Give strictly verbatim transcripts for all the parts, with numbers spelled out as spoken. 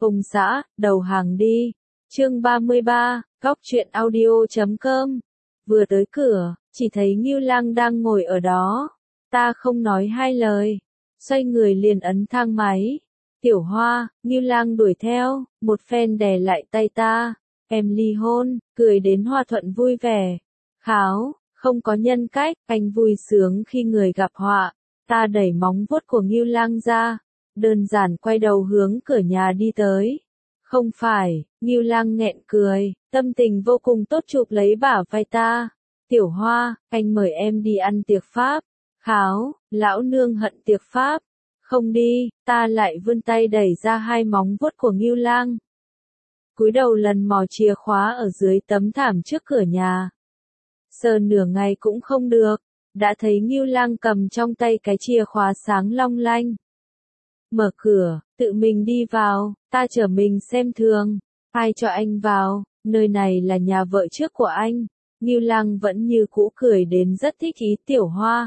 Ông xã, đầu hàng đi. Chương ba mươi ba, góc truyện audio chấm com. Vừa tới cửa, chỉ thấy Ngưu Lang đang ngồi ở đó. Ta không nói hai lời, xoay người liền ấn thang máy. Tiểu Hoa, Ngưu Lang đuổi theo, một phen đè lại tay ta. Em ly hôn, cười đến hòa thuận vui vẻ. Kháo, không có nhân cách, anh vui sướng khi người gặp họa. Ta đẩy móng vuốt của Ngưu Lang ra, đơn giản quay đầu hướng cửa nhà đi tới. Không phải, Ngưu Lang nghẹn cười, tâm tình vô cùng tốt chụp lấy bả vai ta. Tiểu Hoa, anh mời em đi ăn tiệc Pháp. Kháo, lão nương hận tiệc Pháp. Không đi, ta lại vươn tay đẩy ra hai móng vuốt của Ngưu Lang. Cúi đầu lần mò chìa khóa ở dưới tấm thảm trước cửa nhà. Sờ nửa ngày cũng không được, đã thấy Ngưu Lang cầm trong tay cái chìa khóa sáng long lanh. Mở cửa, tự mình đi vào, ta chở mình xem thường. Ai cho anh vào, nơi này là nhà vợ trước của anh. Ngưu Lang vẫn như cũ cười đến rất thích ý Tiểu Hoa.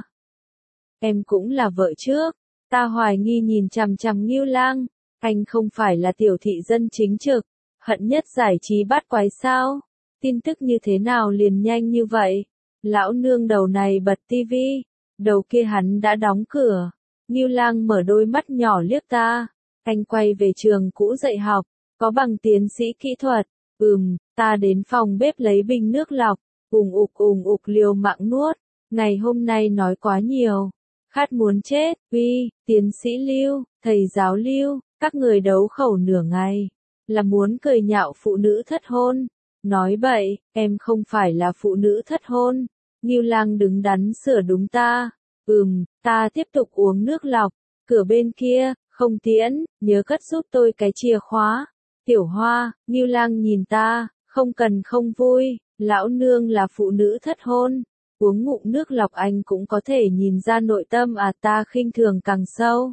Em cũng là vợ trước. Ta hoài nghi nhìn chằm chằm Ngưu Lang. Anh không phải là tiểu thị dân chính trực, hận nhất giải trí bát quái sao? Tin tức như thế nào liền nhanh như vậy? Lão nương đầu này bật tivi, đầu kia hắn đã đóng cửa. Ngưu Lang mở đôi mắt nhỏ liếc ta. Anh quay về trường cũ dạy học, có bằng tiến sĩ kỹ thuật. Ừm, ta đến phòng bếp lấy bình nước lọc, ùng ục ùng ục liều mạng nuốt. Ngày hôm nay nói quá nhiều, khát muốn chết. Uy, tiến sĩ Lưu, thầy giáo Lưu, các người đấu khẩu nửa ngày, là muốn cười nhạo phụ nữ thất hôn. Nói bậy, em không phải là phụ nữ thất hôn. Ngưu Lang đứng đắn sửa đúng ta. Ừm, ta tiếp tục uống nước lọc. Cửa bên kia, không tiễn, nhớ cất giúp tôi cái chìa khóa. Tiểu Hoa, Ngưu Lang nhìn ta, không cần không vui, lão nương là phụ nữ thất hôn. Uống ngụm nước lọc anh cũng có thể nhìn ra nội tâm à, ta khinh thường càng sâu.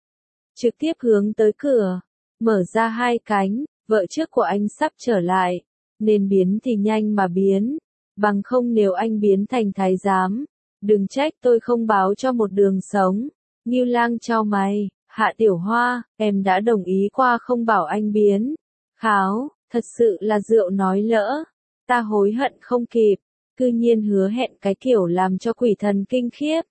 Trực tiếp hướng tới cửa, mở ra hai cánh, vợ trước của anh sắp trở lại. Nên biến thì nhanh mà biến, bằng không nếu anh biến thành thái giám, đừng trách tôi không báo cho một đường sống. Ngưu Lang chau mày, Hạ Tiểu Hoa, em đã đồng ý qua không bảo anh biến. Kháo, thật sự là rượu nói lỡ. Ta hối hận không kịp, cư nhiên hứa hẹn cái kiểu làm cho quỷ thần kinh khiếp.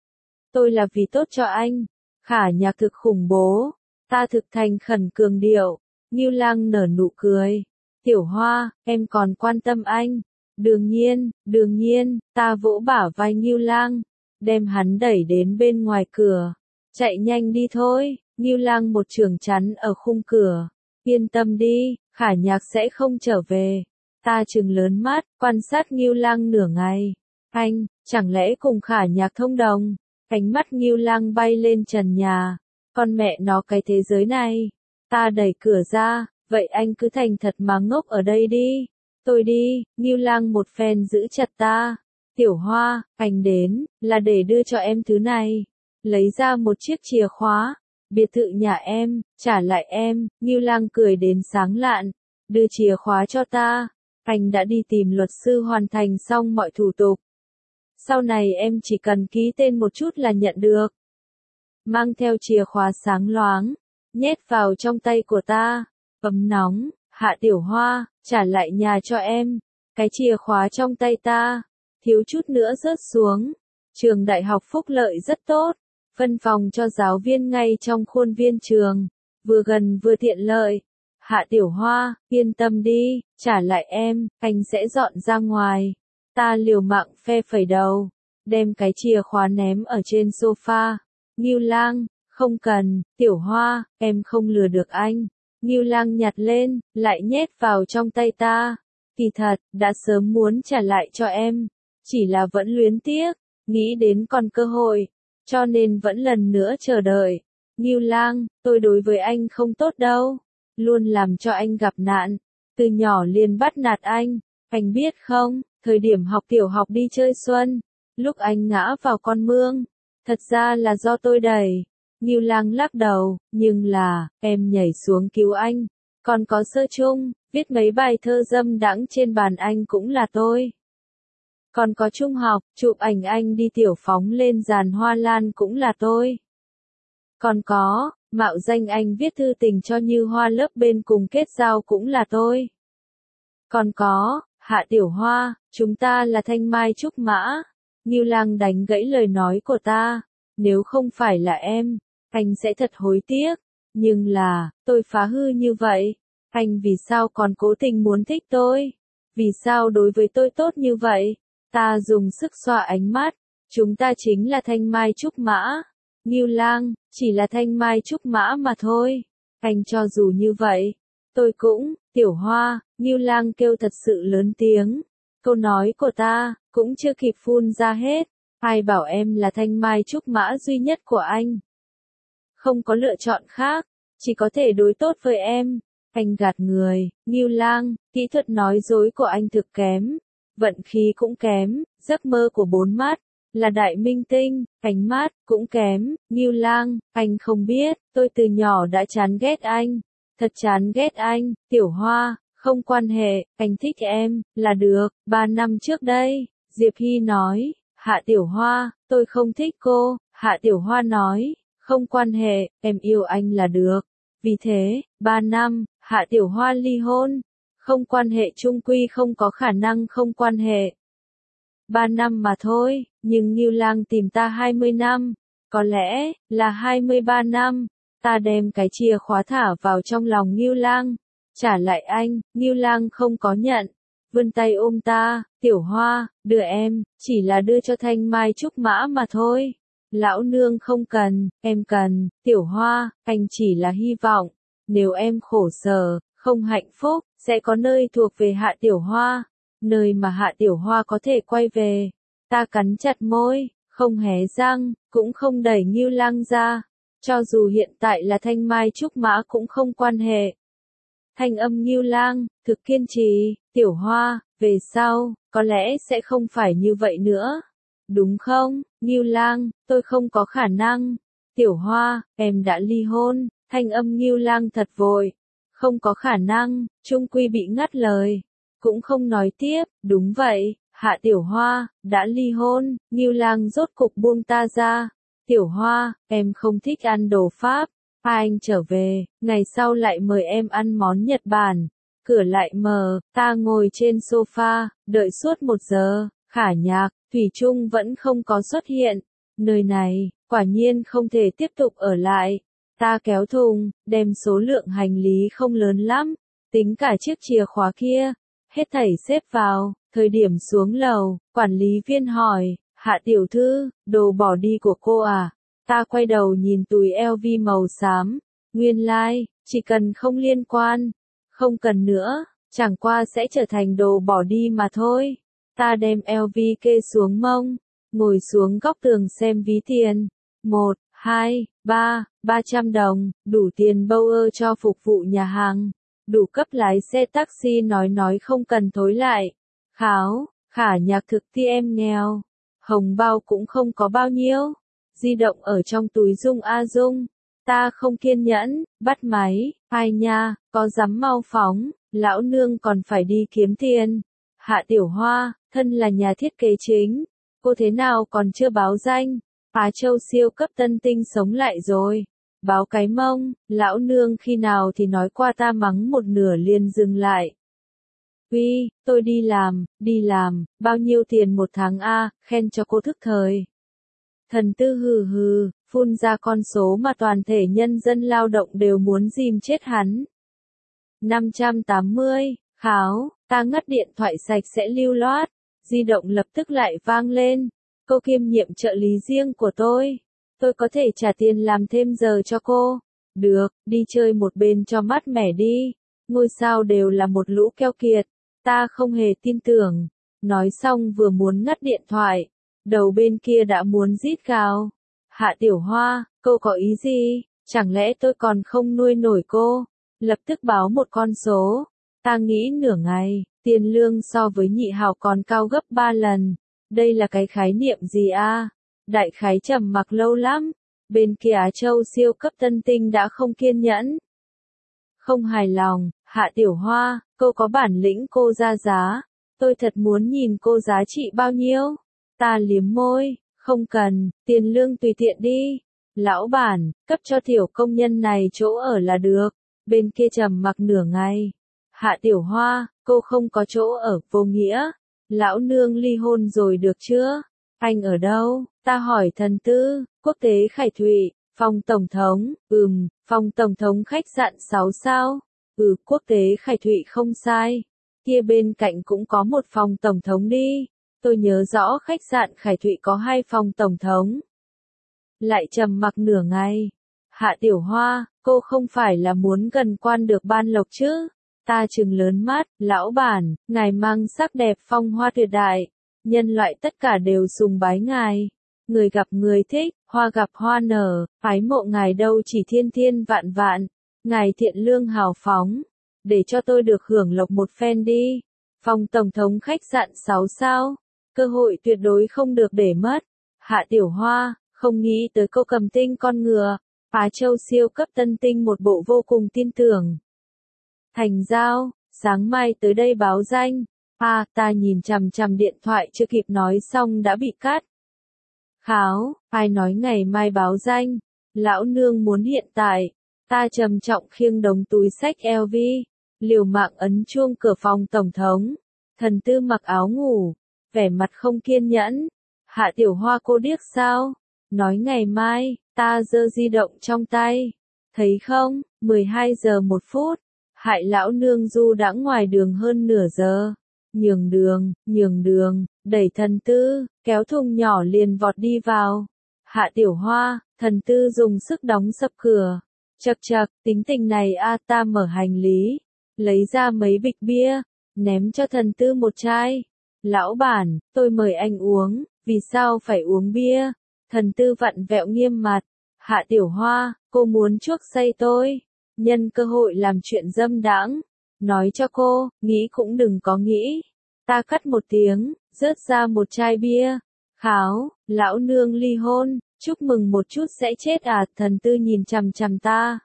Tôi là vì tốt cho anh. Khả Nhạc thực khủng bố, ta thực thành khẩn cường điệu. Ngưu Lang nở nụ cười. Tiểu Hoa, em còn quan tâm anh. Đương nhiên, đương nhiên, ta vỗ bả vai Ngưu Lang, đem hắn đẩy đến bên ngoài cửa. Chạy nhanh đi thôi. Ngưu Lang một chưởng chắn ở khung cửa. Yên tâm đi, Khả Nhạc sẽ không trở về. Ta trừng lớn mắt, quan sát Ngưu Lang nửa ngày. Anh, chẳng lẽ cùng Khả Nhạc thông đồng? Ánh mắt Ngưu Lang bay lên trần nhà. Con mẹ nó cái thế giới này. Ta đẩy cửa ra, vậy anh cứ thành thật mà ngốc ở đây đi. Tôi đi. Ngưu Lang một phen giữ chặt ta. Tiểu Hoa, anh đến, là để đưa cho em thứ này. Lấy ra một chiếc chìa khóa. Biệt thự nhà em, trả lại em. Ngưu Lang cười đến sáng lạn. Đưa chìa khóa cho ta. Anh đã đi tìm luật sư hoàn thành xong mọi thủ tục. Sau này em chỉ cần ký tên một chút là nhận được. Mang theo chìa khóa sáng loáng, nhét vào trong tay của ta. Ấm nóng, Hạ Tiểu Hoa, trả lại nhà cho em. Cái chìa khóa trong tay ta, thiếu chút nữa rớt xuống. Trường đại học phúc lợi rất tốt, phân phòng cho giáo viên ngay trong khuôn viên trường, vừa gần vừa tiện lợi. Hạ Tiểu Hoa, yên tâm đi, trả lại em, anh sẽ dọn ra ngoài. Ta liều mạng phe phẩy đầu, đem cái chìa khóa ném ở trên sofa. Ngưu Lang, không cần. Tiểu Hoa, em không lừa được anh. Ngưu Lang nhặt lên, lại nhét vào trong tay ta. Kỳ thật, đã sớm muốn trả lại cho em, chỉ là vẫn luyến tiếc, nghĩ đến còn cơ hội, cho nên vẫn lần nữa chờ đợi. Ngưu Lang, tôi đối với anh không tốt đâu, luôn làm cho anh gặp nạn, từ nhỏ liền bắt nạt anh. Anh biết không, thời điểm học tiểu học đi chơi xuân, lúc anh ngã vào con mương, thật ra là do tôi đẩy. Ngưu Lang lắc đầu, nhưng là, em nhảy xuống cứu anh. Còn có sơ chung, viết mấy bài thơ dâm đãng trên bàn anh cũng là tôi. Còn có trung học, chụp ảnh anh đi tiểu phóng lên giàn hoa lan cũng là tôi. Còn có, Mạo danh anh viết thư tình cho Như Hoa lớp bên cùng kết giao cũng là tôi. Còn có, Hạ Tiểu Hoa, chúng ta là thanh mai trúc mã. Ngưu Lang đánh gãy lời nói của ta. Nếu không phải là em, anh sẽ thật hối tiếc. Nhưng là, tôi phá hư như vậy. Anh vì sao còn cố tình muốn thích tôi? Vì sao đối với tôi tốt như vậy? Ta dùng sức xoa ánh mắt. Chúng ta chính là thanh mai trúc mã. Ngưu Lang, chỉ là thanh mai trúc mã mà thôi. Anh cho dù như vậy, tôi cũng, Tiểu Hoa, Ngưu Lang kêu thật sự lớn tiếng. Câu nói của ta, cũng chưa kịp phun ra hết. Ai bảo em là thanh mai trúc mã duy nhất của anh? Không có lựa chọn khác, chỉ có thể đối tốt với em. Anh gạt người, Ngưu Lang, kỹ thuật nói dối của anh thực kém. Vận khí cũng kém, giấc mơ của bốn mắt. Là đại minh tinh, ánh mắt, cũng kém, Ngưu Lang, anh không biết, tôi từ nhỏ đã chán ghét anh, thật chán ghét anh, Tiểu Hoa, không quan hệ, anh thích em, là được, ba năm trước đây, Diệp Hy nói, Hạ Tiểu Hoa, tôi không thích cô, Hạ Tiểu Hoa nói, không quan hệ, em yêu anh là được, vì thế, ba năm, Hạ Tiểu Hoa ly hôn, không quan hệ chung quy không có khả năng không quan hệ. Ba năm mà thôi, nhưng Ngưu Lang tìm ta hai mươi năm, có lẽ là hai mươi ba năm. Ta đem cái chìa khóa thả vào trong lòng Ngưu Lang, trả lại anh, Ngưu Lang không có nhận, vươn tay ôm ta, Tiểu Hoa, đưa em, chỉ là đưa cho thanh mai trúc mã mà thôi. Lão nương không cần, em cần, Tiểu Hoa, anh chỉ là hy vọng, nếu em khổ sở, không hạnh phúc, sẽ có nơi thuộc về Hạ Tiểu Hoa. Nơi mà Hạ Tiểu Hoa có thể quay về. Ta cắn chặt môi, không hé răng, cũng không đẩy Ngưu Lang ra. Cho dù hiện tại là thanh mai trúc mã cũng không quan hệ. Thanh âm Ngưu Lang, thực kiên trì, Tiểu Hoa, về sau, có lẽ sẽ không phải như vậy nữa. Đúng không, Ngưu Lang, tôi không có khả năng. Tiểu Hoa, em đã ly hôn, thanh âm Ngưu Lang thật vội. Không có khả năng, chung quy bị ngắt lời. Cũng không nói tiếp, đúng vậy, Hạ Tiểu Hoa, đã ly hôn, Ngưu Lang rốt cục buông ta ra. Tiểu Hoa, em không thích ăn đồ Pháp, hai anh trở về, ngày sau lại mời em ăn món Nhật Bản. Cửa lại mở, ta ngồi trên sofa, đợi suốt một giờ, Khả Nhạc, Thủy Trung vẫn không có xuất hiện. Nơi này, quả nhiên không thể tiếp tục ở lại. Ta kéo thùng, đem số lượng hành lý không lớn lắm, tính cả chiếc chìa khóa kia. Hết thảy xếp vào, thời điểm xuống lầu, quản lý viên hỏi, Hạ tiểu thư, đồ bỏ đi của cô à? Ta quay đầu nhìn túi eo vi màu xám, nguyên lai, like, chỉ cần không liên quan, không cần nữa, chẳng qua sẽ trở thành đồ bỏ đi mà thôi. Ta đem eo vi kê xuống mông, ngồi xuống góc tường xem ví tiền, một, hai, ba, ba trăm đồng, đủ tiền bâu ơ cho phục vụ nhà hàng. Đủ cấp lái xe taxi nói nói không cần thối lại. Kháo, Khả Nhạc thực thi em nghèo. Hồng bao cũng không có bao nhiêu. Di động ở trong túi Dung A Dung. Ta không kiên nhẫn, bắt máy, ai nha, có dám mau phóng, lão nương còn phải đi kiếm tiền. Hạ Tiểu Hoa, thân là nhà thiết kế chính. Cô thế nào còn chưa báo danh? Á Châu siêu cấp tân tinh sống lại rồi. Báo cái mông, lão nương khi nào thì nói qua ta mắng một nửa liền dừng lại. Uy, tôi đi làm, đi làm, bao nhiêu tiền một tháng a, khen cho cô thức thời. Thần tư hừ hừ, phun ra con số mà toàn thể nhân dân lao động đều muốn dìm chết hắn. năm trăm tám mươi, kháo, ta ngắt điện thoại sạch sẽ lưu loát, di động lập tức lại vang lên. Cô kiêm nhiệm trợ lý riêng của tôi. Tôi có thể trả tiền làm thêm giờ cho cô. Được, đi chơi một bên cho mát mẻ đi. Ngôi sao đều là một lũ keo kiệt. Ta không hề tin tưởng. Nói xong vừa muốn ngắt điện thoại. Đầu bên kia đã muốn rít gào. Hạ Tiểu Hoa, cô có ý gì? Chẳng lẽ tôi còn không nuôi nổi cô? Lập tức báo một con số. Ta nghĩ nửa ngày, tiền lương so với nhị hào còn cao gấp ba lần. Đây là cái khái niệm gì a? Đại khái trầm mặc lâu lắm. Bên kia Á Châu siêu cấp tân tinh đã không kiên nhẫn. Không hài lòng, Hạ Tiểu Hoa, cô có bản lĩnh cô ra giá. Tôi thật muốn nhìn cô giá trị bao nhiêu. Ta liếm môi, không cần, tiền lương tùy tiện đi. Lão bản, cấp cho tiểu công nhân này chỗ ở là được. Bên kia trầm mặc nửa ngày. Hạ Tiểu Hoa, cô không có chỗ ở, vô nghĩa. Lão nương ly hôn rồi được chưa? Anh ở đâu? Ta hỏi thần tư, quốc tế Khải Thụy, phòng tổng thống, ừm, phòng tổng thống khách sạn sáu sao. Ừ, quốc tế Khải Thụy không sai. Kia bên cạnh cũng có một phòng tổng thống đi. Tôi nhớ rõ khách sạn Khải Thụy có hai phòng tổng thống. Lại trầm mặc nửa ngày. Hạ Tiểu Hoa, cô không phải là muốn gần quan được ban lộc chứ? Ta trừng lớn mắt, lão bản, ngài mang sắc đẹp phong hoa tuyệt đại. Nhân loại tất cả đều sùng bái ngài. Người gặp người thích, hoa gặp hoa nở, phái mộ ngài đâu chỉ thiên thiên vạn vạn. Ngài thiện lương hào phóng. Để cho tôi được hưởng lộc một phen đi. Phòng tổng thống khách sạn sáu sao. Cơ hội tuyệt đối không được để mất. Hạ Tiểu Hoa, không nghĩ tới cô cầm tinh con ngựa. Phá châu siêu cấp tân tinh một bộ vô cùng tin tưởng. Thành giao, sáng mai tới đây báo danh. À, ta nhìn chằm chằm điện thoại chưa kịp nói xong đã bị cắt. Kháo, ai nói ngày mai báo danh? Lão nương muốn hiện tại. Ta trầm trọng khiêng đống túi xách lờ vê. Liều mạng ấn chuông cửa phòng tổng thống. Thần tư mặc áo ngủ. Vẻ mặt không kiên nhẫn. Hạ Tiểu Hoa cô điếc sao? Nói ngày mai, ta giơ di động trong tay. Thấy không, mười hai giờ một phút. Hại lão nương du đãng ngoài đường hơn nửa giờ. Nhường đường, nhường đường, đẩy thần tư, kéo thùng nhỏ liền vọt đi vào. Hạ Tiểu Hoa, thần tư dùng sức đóng sập cửa. Chậc chậc, tính tình này a ta mở hành lý. Lấy ra mấy bịch bia, ném cho thần tư một chai. Lão bản, tôi mời anh uống, vì sao phải uống bia? Thần tư vặn vẹo nghiêm mặt. Hạ Tiểu Hoa, cô muốn chuốc say tôi. Nhân cơ hội làm chuyện dâm đãng. Nói cho cô, nghĩ cũng đừng có nghĩ. Ta cắt một tiếng, rớt ra một chai bia. Kháo, lão nương ly hôn, chúc mừng một chút sẽ chết à? Thần tư nhìn chằm chằm ta.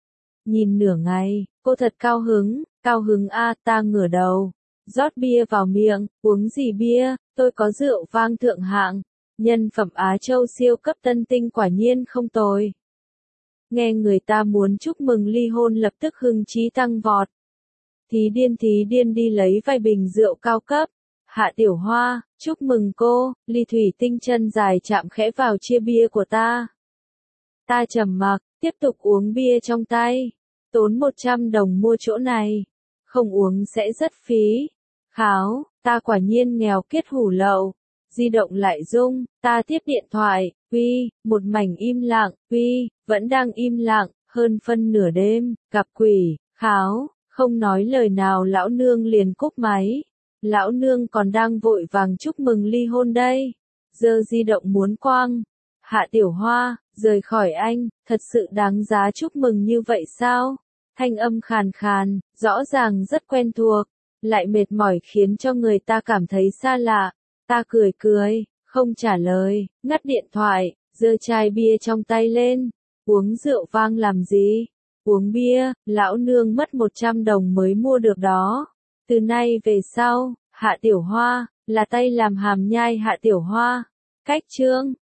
Nhìn nửa ngày, cô thật cao hứng, cao hứng a ta ngửa đầu. Rót bia vào miệng, uống gì bia, tôi có rượu vang thượng hạng. Nhân phẩm Á Châu siêu cấp tân tinh quả nhiên không tồi. Nghe người ta muốn chúc mừng ly hôn lập tức hưng trí tăng vọt. Thí điên thí điên đi lấy vài bình rượu cao cấp. Hạ Tiểu Hoa, chúc mừng cô, ly thủy tinh chân dài chạm khẽ vào chia bia của ta. Ta trầm mặc, tiếp tục uống bia trong tay. Tốn một trăm đồng mua chỗ này. Không uống sẽ rất phí. Kháo, ta quả nhiên nghèo kiết hủ lậu. Di động lại rung, ta tiếp điện thoại, uy, một mảnh im lặng, uy, vẫn đang im lặng, hơn phân nửa đêm, gặp quỷ, kháo, không nói lời nào lão nương liền cúp máy. Lão nương còn đang vội vàng chúc mừng ly hôn đây. Giơ di động muốn quăng. Hạ Tiểu Hoa, rời khỏi anh, thật sự đáng giá chúc mừng như vậy sao? Thanh âm khàn khàn, rõ ràng rất quen thuộc, lại mệt mỏi khiến cho người ta cảm thấy xa lạ. Ta cười cười, không trả lời, ngắt điện thoại, giơ chai bia trong tay lên. Uống rượu vang làm gì? Uống bia, lão nương mất một trăm đồng mới mua được đó. Từ nay về sau, Hạ Tiểu Hoa, là tay làm hàm nhai Hạ Tiểu Hoa. Cách chương